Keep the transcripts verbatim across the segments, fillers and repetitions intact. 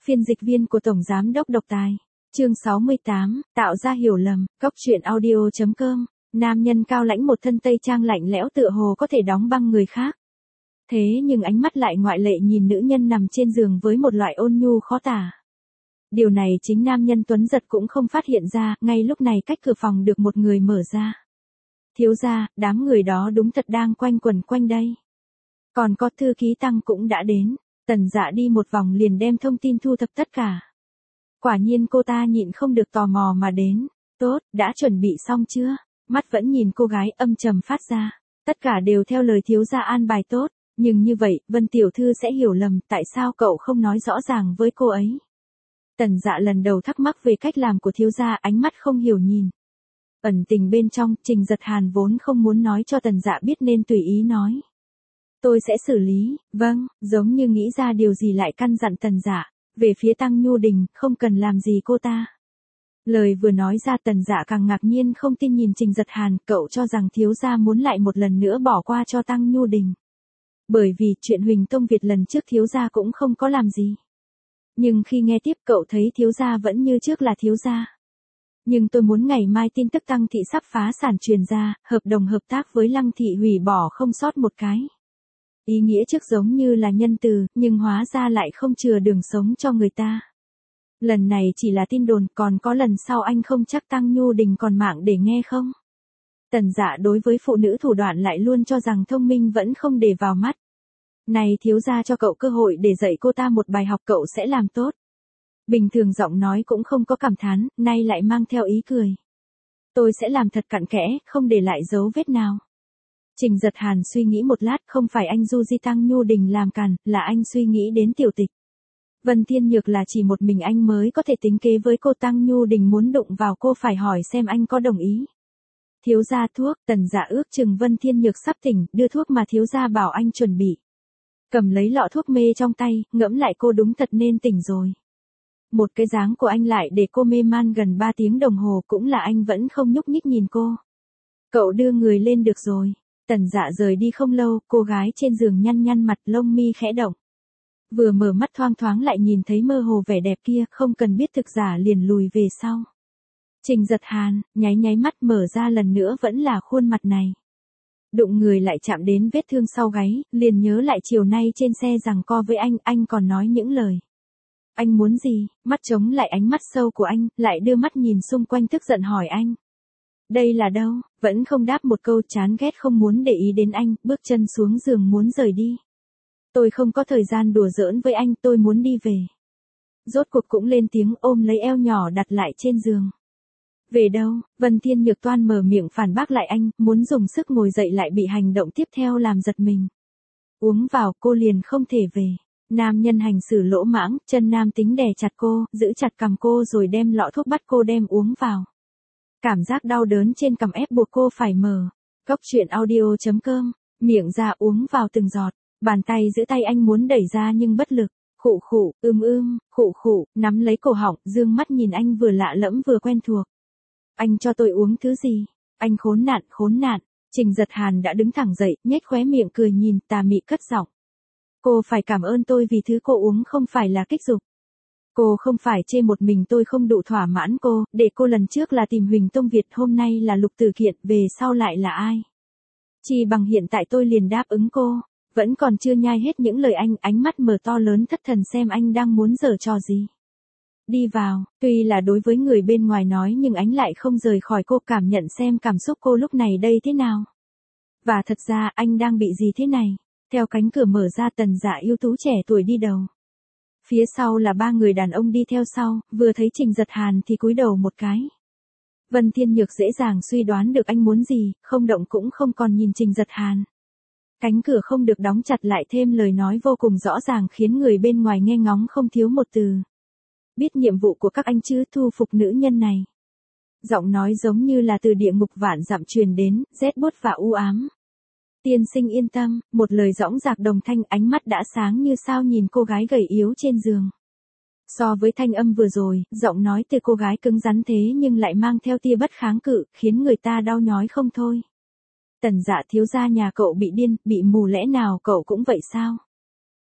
Phiên dịch viên của Tổng Giám đốc Độc Tài. Chương sáu mươi tám, tạo ra hiểu lầm, cóc truyện audio chấm com. Nam nhân cao lãnh một thân tây trang lạnh lẽo tựa hồ có thể đóng băng người khác. Thế nhưng ánh mắt lại ngoại lệ nhìn nữ nhân nằm trên giường với một loại ôn nhu khó tả. Điều này chính nam nhân Tuấn Giật cũng không phát hiện ra, ngay lúc này cách cửa phòng được một người mở ra. Thiếu gia, đám người đó đúng thật đang quanh quẩn quanh đây. Còn có thư ký Tăng cũng đã đến. Tần Dạ đi một vòng liền đem thông tin thu thập tất cả. Quả nhiên cô ta nhịn không được tò mò mà đến. Tốt, đã chuẩn bị xong chưa? Mắt vẫn nhìn cô gái âm trầm phát ra. Tất cả đều theo lời thiếu gia an bài tốt. Nhưng như vậy, Vân Tiểu Thư sẽ hiểu lầm tại sao cậu không nói rõ ràng với cô ấy. Tần Dạ lần đầu thắc mắc về cách làm của thiếu gia, ánh mắt không hiểu nhìn. Ẩn tình bên trong, Trình Giật Hàn vốn không muốn nói cho Tần Dạ biết nên tùy ý nói. Tôi sẽ xử lý, vâng, giống như nghĩ ra điều gì lại căn dặn Tần Dạ, về phía Tăng Nhu Đình, không cần làm gì cô ta. Lời vừa nói ra Tần Dạ càng ngạc nhiên không tin nhìn Trình Giật Hàn, cậu cho rằng thiếu gia muốn lại một lần nữa bỏ qua cho Tăng Nhu Đình. Bởi vì chuyện Huỳnh Tông Việt lần trước thiếu gia cũng không có làm gì. Nhưng khi nghe tiếp cậu thấy thiếu gia vẫn như trước là thiếu gia. Nhưng tôi muốn ngày mai tin tức Tăng Thị sắp phá sản truyền ra, hợp đồng hợp tác với Lăng Thị hủy bỏ không sót một cái. Ý nghĩa trước giống như là nhân từ, nhưng hóa ra lại không chừa đường sống cho người ta. Lần này chỉ là tin đồn, còn có lần sau anh không chắc Tăng Nhu Đình còn mạng để nghe không? Tần Dạ đối với phụ nữ thủ đoạn lại luôn cho rằng thông minh vẫn không để vào mắt. Này thiếu gia cho cậu cơ hội để dạy cô ta một bài học cậu sẽ làm tốt. Bình thường giọng nói cũng không có cảm thán, nay lại mang theo ý cười. Tôi sẽ làm thật cặn kẽ, không để lại dấu vết nào. Trình Giật Hàn suy nghĩ một lát, không phải anh du di Tăng Nhu Đình làm càn, là anh suy nghĩ đến tiểu tịch. Vân Thiên Nhược là chỉ một mình anh mới có thể tính kế với cô, Tăng Nhu Đình muốn đụng vào cô phải hỏi xem anh có đồng ý. Thiếu gia thuốc, Tần Dạ ước chừng Vân Thiên Nhược sắp tỉnh, đưa thuốc mà thiếu gia bảo anh chuẩn bị. Cầm lấy lọ thuốc mê trong tay, ngẫm lại cô đúng thật nên tỉnh rồi. Một cái dáng của anh lại để cô mê man gần ba tiếng đồng hồ, cũng là anh vẫn không nhúc nhích nhìn cô. Cậu đưa người lên được rồi. Tần Dạ rời đi không lâu, cô gái trên giường nhăn nhăn mặt, lông mi khẽ động. Vừa mở mắt thoang thoáng lại nhìn thấy mơ hồ vẻ đẹp kia, không cần biết thực giả liền lùi về sau. Trình Giật Hàn, nháy nháy mắt mở ra lần nữa vẫn là khuôn mặt này. Đụng người lại chạm đến vết thương sau gáy, liền nhớ lại chiều nay trên xe giằng co với anh, anh còn nói những lời. Anh muốn gì? Mắt chống lại ánh mắt sâu của anh, lại đưa mắt nhìn xung quanh tức giận hỏi anh. Đây là đâu? Vẫn không đáp một câu, chán ghét không muốn để ý đến anh, bước chân xuống giường muốn rời đi. Tôi không có thời gian đùa giỡn với anh, tôi muốn đi về. Rốt cuộc cũng lên tiếng ôm lấy eo nhỏ đặt lại trên giường. Về đâu? Vân Thiên Nhược toan mở miệng phản bác lại anh, muốn dùng sức ngồi dậy lại bị hành động tiếp theo làm giật mình. Uống vào cô liền không thể về. Nam nhân hành xử lỗ mãng, chân nam tính đè chặt cô, giữ chặt cằm cô rồi đem lọ thuốc bắt cô đem uống vào. Cảm giác đau đớn trên cằm ép buộc cô phải mở. Cóc truyện audio chấm com, miệng ra uống vào từng giọt, bàn tay giữ tay anh muốn đẩy ra nhưng bất lực. Khụ khụ, ưm ưm, khụ khụ, nắm lấy cổ họng, dương mắt nhìn anh vừa lạ lẫm vừa quen thuộc. Anh cho tôi uống thứ gì? Anh khốn nạn, khốn nạn. Trình Giật Hàn đã đứng thẳng dậy, nhếch khóe miệng cười nhìn, tà mị cất giọng. Cô phải cảm ơn tôi vì thứ cô uống không phải là kích dục. Cô không phải chê một mình tôi không đủ thỏa mãn cô, để cô lần trước là tìm Huỳnh Tông Việt, hôm nay là Lục Tử Kiện, về sau lại là ai? Chỉ bằng hiện tại tôi liền đáp ứng cô, vẫn còn chưa nhai hết những lời anh, ánh mắt mở to lớn thất thần xem anh đang muốn giở trò gì. Đi vào, tuy là đối với người bên ngoài nói nhưng ánh lại không rời khỏi cô, cảm nhận xem cảm xúc cô lúc này đây thế nào. Và thật ra anh đang bị gì thế này? Theo cánh cửa mở ra, Tần Dạ ưu tú trẻ tuổi đi đầu. Phía sau là ba người đàn ông đi theo sau, vừa thấy Trình Giật Hàn thì cúi đầu một cái. Vân Thiên Nhược dễ dàng suy đoán được anh muốn gì, không động cũng không còn nhìn Trình Giật Hàn. Cánh cửa không được đóng chặt lại thêm lời nói vô cùng rõ ràng khiến người bên ngoài nghe ngóng không thiếu một từ. Biết nhiệm vụ của các anh chứ, thu phục nữ nhân này. Giọng nói giống như là từ địa ngục vạn dặm truyền đến, rét buốt và u ám. Tiên sinh yên tâm, một lời dõng dạc đồng thanh, ánh mắt đã sáng như sao nhìn cô gái gầy yếu trên giường. So với thanh âm vừa rồi, giọng nói từ cô gái cứng rắn thế nhưng lại mang theo tia bất kháng cự, khiến người ta đau nhói không thôi. Tần Dạ thiếu gia nhà cậu bị điên, bị mù lẽ nào cậu cũng vậy sao?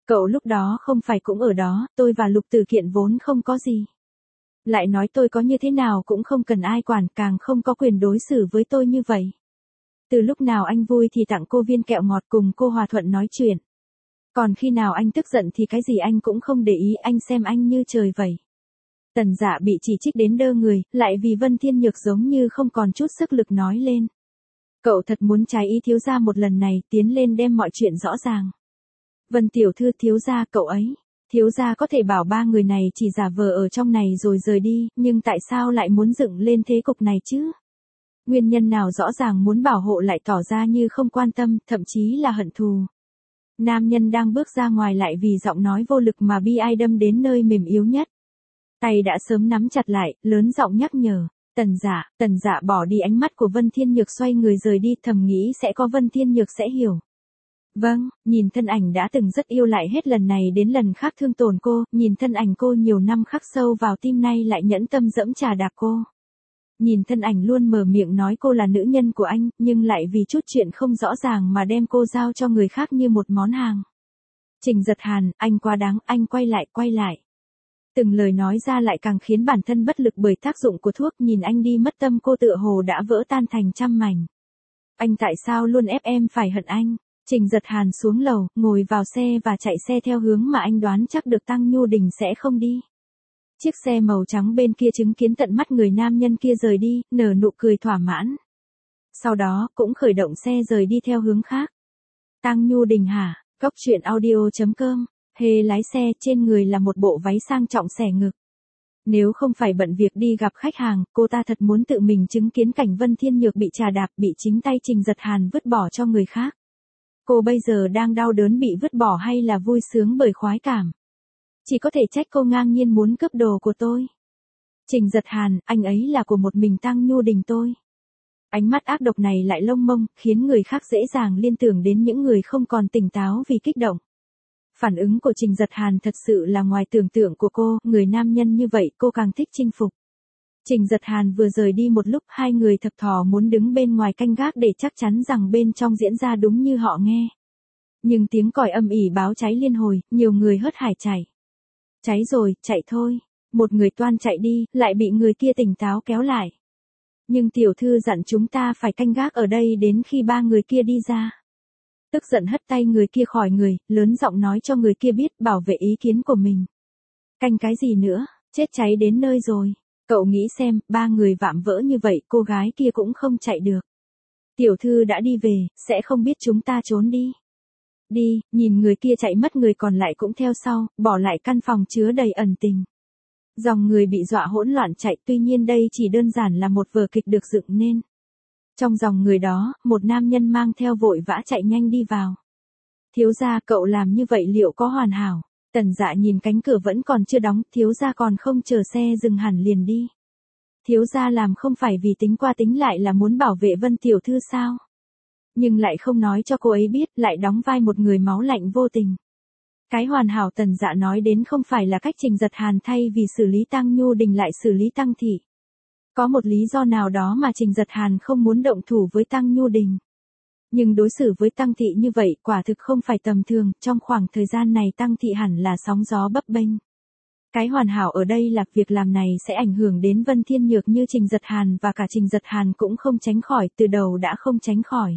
Cậu lúc đó không phải cũng ở đó, tôi và Lục Tử Kiện vốn không có gì. Lại nói tôi có như thế nào cũng không cần ai quản, càng không có quyền đối xử với tôi như vậy. Từ lúc nào anh vui thì tặng cô viên kẹo ngọt cùng cô hòa thuận nói chuyện. Còn khi nào anh tức giận thì cái gì anh cũng không để ý, anh xem anh như trời vậy. Tần Dạ bị chỉ trích đến đơ người, lại vì Vân Thiên Nhược giống như không còn chút sức lực nói lên. Cậu thật muốn trái ý thiếu gia một lần này, tiến lên đem mọi chuyện rõ ràng. Vân tiểu thư, thiếu gia cậu ấy. Thiếu gia có thể bảo ba người này chỉ giả vờ ở trong này rồi rời đi, nhưng tại sao lại muốn dựng lên thế cục này chứ? Nguyên nhân nào rõ ràng muốn bảo hộ lại tỏ ra như không quan tâm, thậm chí là hận thù. Nam nhân đang bước ra ngoài lại vì giọng nói vô lực mà bi ai đâm đến nơi mềm yếu nhất. Tay đã sớm nắm chặt lại, lớn giọng nhắc nhở. Tần Dạ, Tần Dạ bỏ đi ánh mắt của Vân Thiên Nhược, xoay người rời đi, thầm nghĩ sẽ có Vân Thiên Nhược sẽ hiểu. Vâng, nhìn thân ảnh đã từng rất yêu lại hết lần này đến lần khác thương tổn cô, nhìn thân ảnh cô nhiều năm khắc sâu vào tim nay lại nhẫn tâm dẫm trà đạp cô. Nhìn thân ảnh luôn mở miệng nói cô là nữ nhân của anh, nhưng lại vì chút chuyện không rõ ràng mà đem cô giao cho người khác như một món hàng. Trình Giật Hàn, anh quá đáng, anh quay lại, quay lại. Từng lời nói ra lại càng khiến bản thân bất lực bởi tác dụng của thuốc, nhìn anh đi mất tâm cô tựa hồ đã vỡ tan thành trăm mảnh. Anh tại sao luôn ép em phải hận anh? Trình Giật Hàn xuống lầu, ngồi vào xe và chạy xe theo hướng mà anh đoán chắc được Tăng Nhu Đình sẽ không đi. Chiếc xe màu trắng bên kia chứng kiến tận mắt người nam nhân kia rời đi, nở nụ cười thỏa mãn. Sau đó, cũng khởi động xe rời đi theo hướng khác. Tăng Nhu Đình hả? Cốc truyện audio chấm com. Hề lái xe, trên người là một bộ váy sang trọng xẻ ngực. Nếu không phải bận việc đi gặp khách hàng, cô ta thật muốn tự mình chứng kiến cảnh Vân Thiên Nhược bị trà đạp, bị chính tay Trình Giật Hàn vứt bỏ cho người khác. Cô bây giờ đang đau đớn bị vứt bỏ hay là vui sướng bởi khoái cảm? Chỉ có thể trách cô ngang nhiên muốn cướp đồ của tôi. Trình Giật Hàn, anh ấy là của một mình Tăng Nhu Đình tôi. Ánh mắt ác độc này lại lông mông, khiến người khác dễ dàng liên tưởng đến những người không còn tỉnh táo vì kích động. Phản ứng của Trình Giật Hàn thật sự là ngoài tưởng tượng của cô, người nam nhân như vậy cô càng thích chinh phục. Trình Giật Hàn vừa rời đi một lúc, hai người thập thò muốn đứng bên ngoài canh gác để chắc chắn rằng bên trong diễn ra đúng như họ nghe. Nhưng tiếng còi âm ỉ báo cháy liên hồi, nhiều người hớt hải chạy. Cháy rồi, chạy thôi. Một người toan chạy đi, lại bị người kia tỉnh táo kéo lại. Nhưng tiểu thư dặn chúng ta phải canh gác ở đây đến khi ba người kia đi ra. Tức giận hất tay người kia khỏi người, lớn giọng nói cho người kia biết bảo vệ ý kiến của mình. Canh cái gì nữa, chết cháy đến nơi rồi. Cậu nghĩ xem, ba người vạm vỡ như vậy, cô gái kia cũng không chạy được. Tiểu thư đã đi về, sẽ không biết chúng ta trốn đi. Đi, nhìn người kia chạy mất, người còn lại cũng theo sau, bỏ lại căn phòng chứa đầy ẩn tình. Dòng người bị dọa hỗn loạn chạy, tuy nhiên đây chỉ đơn giản là một vở kịch được dựng nên. Trong dòng người đó, một nam nhân mang theo vội vã chạy nhanh đi vào. Thiếu gia, cậu làm như vậy liệu có hoàn hảo? Tần Dạ nhìn cánh cửa vẫn còn chưa đóng, thiếu gia còn không chờ xe dừng hẳn liền đi. Thiếu gia làm không phải vì tính qua tính lại là muốn bảo vệ Vân tiểu thư sao? Nhưng lại không nói cho cô ấy biết, lại đóng vai một người máu lạnh vô tình. Cái hoàn hảo Tần Dạ nói đến không phải là cách Trình Giật Hàn thay vì xử lý Tăng Nhu Đình lại xử lý Tăng Thị. Có một lý do nào đó mà Trình Giật Hàn không muốn động thủ với Tăng Nhu Đình. Nhưng đối xử với Tăng Thị như vậy quả thực không phải tầm thường, trong khoảng thời gian này Tăng Thị hẳn là sóng gió bấp bênh. Cái hoàn hảo ở đây là việc làm này sẽ ảnh hưởng đến Vân Thiên Nhược như Trình Giật Hàn và cả Trình Giật Hàn cũng không tránh khỏi, từ đầu đã không tránh khỏi.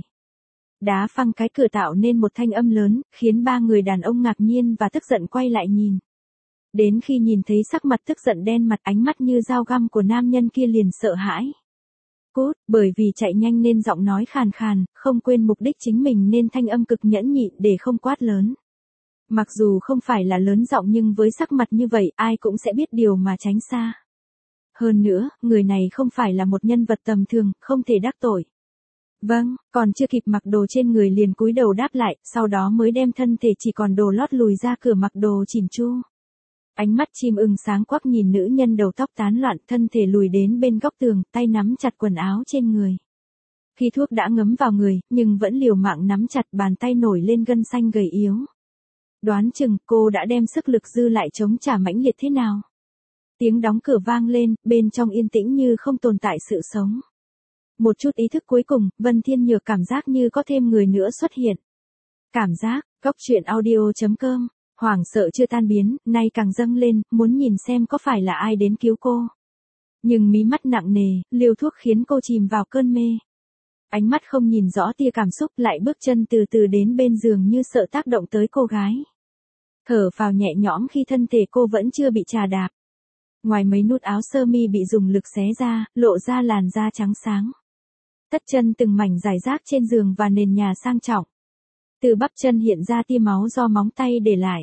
Đá phăng cái cửa tạo nên một thanh âm lớn, khiến ba người đàn ông ngạc nhiên và tức giận quay lại nhìn. Đến khi nhìn thấy sắc mặt tức giận đen mặt, ánh mắt như dao găm của nam nhân kia liền sợ hãi. Cút, bởi vì chạy nhanh nên giọng nói khàn khàn, không quên mục đích chính mình nên thanh âm cực nhẫn nhịn để không quát lớn. Mặc dù không phải là lớn giọng nhưng với sắc mặt như vậy ai cũng sẽ biết điều mà tránh xa. Hơn nữa, người này không phải là một nhân vật tầm thường, không thể đắc tội. Vâng, còn chưa kịp mặc đồ trên người liền cúi đầu đáp lại, sau đó mới đem thân thể chỉ còn đồ lót lùi ra cửa mặc đồ chỉn chu. Ánh mắt chim ưng sáng quắc nhìn nữ nhân đầu tóc tán loạn, thân thể lùi đến bên góc tường, tay nắm chặt quần áo trên người. Khi thuốc đã ngấm vào người, nhưng vẫn liều mạng nắm chặt, bàn tay nổi lên gân xanh gầy yếu. Đoán chừng cô đã đem sức lực dư lại chống trả mãnh liệt thế nào. Tiếng đóng cửa vang lên, bên trong yên tĩnh như không tồn tại sự sống. Một chút ý thức cuối cùng, Vân Thiên Nhược cảm giác như có thêm người nữa xuất hiện. Cảm giác, cốc truyện audio chấm com Hoảng sợ chưa tan biến, nay càng dâng lên, muốn nhìn xem có phải là ai đến cứu cô. Nhưng mí mắt nặng nề, liều thuốc khiến cô chìm vào cơn mê. Ánh mắt không nhìn rõ tia cảm xúc, lại bước chân từ từ đến bên giường như sợ tác động tới cô gái. Thở phào nhẹ nhõm khi thân thể cô vẫn chưa bị chà đạp. Ngoài mấy nút áo sơ mi bị dùng lực xé ra, lộ ra làn da trắng sáng. Tất chân từng mảnh rải rác trên giường và nền nhà sang trọng. Từ bắp chân hiện ra tia máu do móng tay để lại.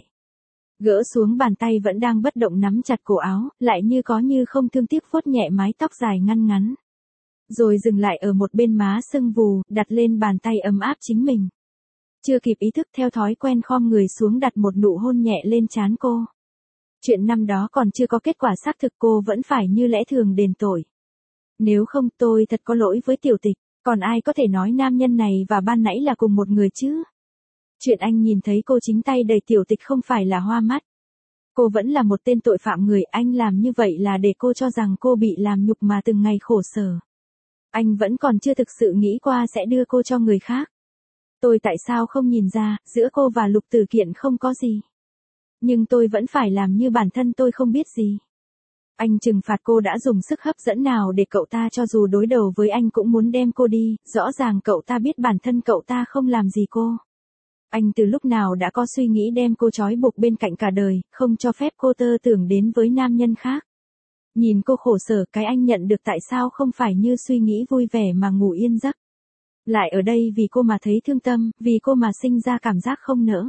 Gỡ xuống bàn tay vẫn đang bất động nắm chặt cổ áo, lại như có như không thương tiếc vuốt nhẹ mái tóc dài ngăn ngắn. Rồi dừng lại ở một bên má sưng vù, đặt lên bàn tay ấm áp chính mình. Chưa kịp ý thức theo thói quen khom người xuống đặt một nụ hôn nhẹ lên trán cô. Chuyện năm đó còn chưa có kết quả xác thực, cô vẫn phải như lẽ thường đền tội. Nếu không tôi thật có lỗi với Tiểu Tịch, còn ai có thể nói nam nhân này và ban nãy là cùng một người chứ? Chuyện anh nhìn thấy cô chính tay đầy Tiểu Tịch không phải là hoa mắt. Cô vẫn là một tên tội phạm người, anh làm như vậy là để cô cho rằng cô bị làm nhục mà từng ngày khổ sở. Anh vẫn còn chưa thực sự nghĩ qua sẽ đưa cô cho người khác. Tôi tại sao không nhìn ra, giữa cô và Lục Tử Kiện không có gì. Nhưng tôi vẫn phải làm như bản thân tôi không biết gì. Anh trừng phạt cô đã dùng sức hấp dẫn nào để cậu ta cho dù đối đầu với anh cũng muốn đem cô đi, rõ ràng cậu ta biết bản thân cậu ta không làm gì cô. Anh từ lúc nào đã có suy nghĩ đem cô trói buộc bên cạnh cả đời, không cho phép cô tơ tưởng đến với nam nhân khác. Nhìn cô khổ sở, cái anh nhận được tại sao không phải như suy nghĩ vui vẻ mà ngủ yên giấc. Lại ở đây vì cô mà thấy thương tâm, vì cô mà sinh ra cảm giác không nỡ.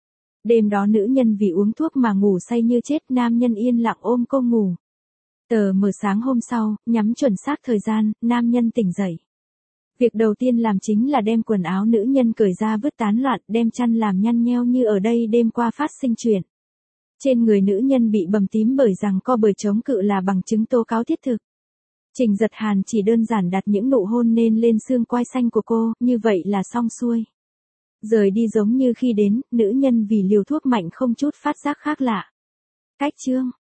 Đêm đó nữ nhân vì uống thuốc mà ngủ say như chết, nam nhân yên lặng ôm cô ngủ. Tờ mờ sáng hôm sau, nhắm chuẩn xác thời gian, nam nhân tỉnh dậy. Việc đầu tiên làm chính là đem quần áo nữ nhân cởi ra vứt tán loạn, đem chăn làm nhăn nheo như ở đây đêm qua phát sinh chuyện. Trên người nữ nhân bị bầm tím bởi rằng co bởi chống cự là bằng chứng tố cáo thiết thực. Trình Giật Hàn chỉ đơn giản đặt những nụ hôn nên lên xương quai xanh của cô, như vậy là xong xuôi. Rời đi giống như khi đến, nữ nhân vì liều thuốc mạnh không chút phát giác khác lạ. Cách chương